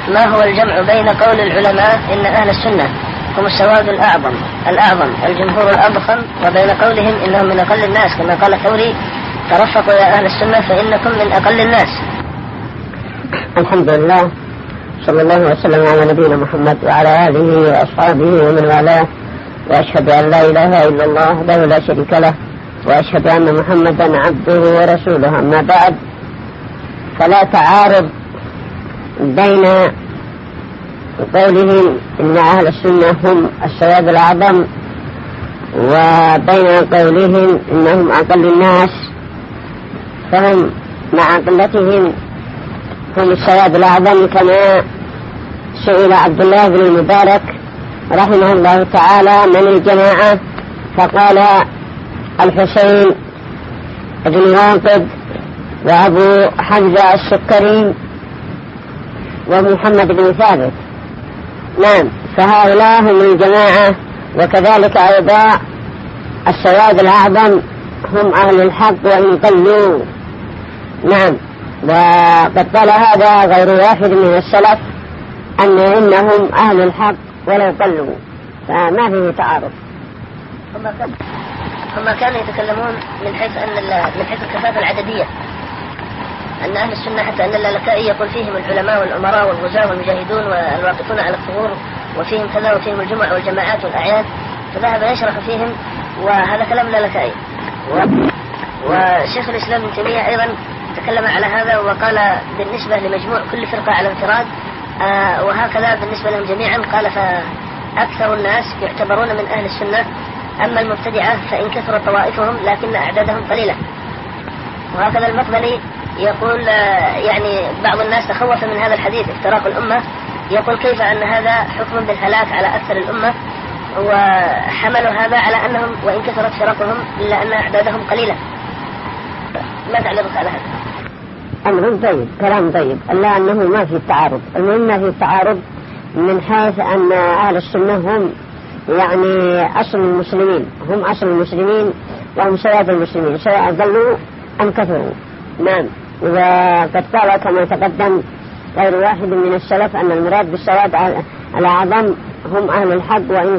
ما هو الجمع بين قول العلماء إن أهل السنة هم السواد الأعظم الجمهور الأضخم، وبين قولهم إنهم من أقل الناس كما قال الثوري: ترفقوا يا أهل السنة فإنكم من أقل الناس. الحمد لله، صلى الله وسلم على نبينا محمد وعلى آله وأصحابه ومن والاه، وأشهد أن لا إله إلا الله وحده لا شريك له، وأشهد أن محمدا عبده ورسوله. أما بعد، فلا تعارض بين قولهم إن أهل السنة هم السواد الأعظم وبين قولهم إنهم أقل الناس، فهم مع قلتهم هم السواد الأعظم، كما سئل عبد الله بن المبارك رحمه الله تعالى من الجماعة، فقال: الحسين بن واقد وأبو حمزة السكري ومحمد بن ثابت. نعم، فهؤلاء هم الجماعة، وكذلك أيضا السواد الأعظم هم أهل الحق وإن قلوا. نعم، وقد قال هذا غير واحد من السلف إنهم أهل الحق ولو قلوا، فما فيه تعارض. هم كانوا يتكلمون من حيث الكفاءة العددية، أن أهل السنة حتى أن اللالكائي يقول فيهم العلماء والأمراء والغزاة والمجاهدون والواقفون على الثغور، وفيهم كذا، وفيهم الجمع والجماعات والأعياد، فذهب يشرح فيهم، وهذا كلام اللالكائي. وشيخ الإسلام ابن تيمية أيضا تكلم على هذا وقال بالنسبة لمجموع كل فرقة على انفراد، وهكذا بالنسبة لهم جميعا، قال: فأكثر الناس يعتبرون من أهل السنة، أما المبتدعة فإن كثرت طوائفهم لكن أعدادهم قليلة. وهكذا المقبلي يقول يعني بعض الناس تخوف من هذا الحديث افتراق الأمة، يقول: كيف أن هذا حكم بالهلاك على أكثر الأمة، وحملوا هذا على أنهم وإن كثرت فرقهم إلا أن أعدادهم قليلة. ما تعليقك على هذا؟ أمر طيب، كلام طيب، إلا أنه ما في تعارض. المهم ما في تعارض من حيث أن أهل السنة هم يعني أصل المسلمين، هم أصل المسلمين وهم سواد المسلمين، سواء ضلوا أم كثروا. نعم، وقد قال كما تقدم غير واحد من السلف أن المراد بالسواد الأعظم هم أهل الحق وإن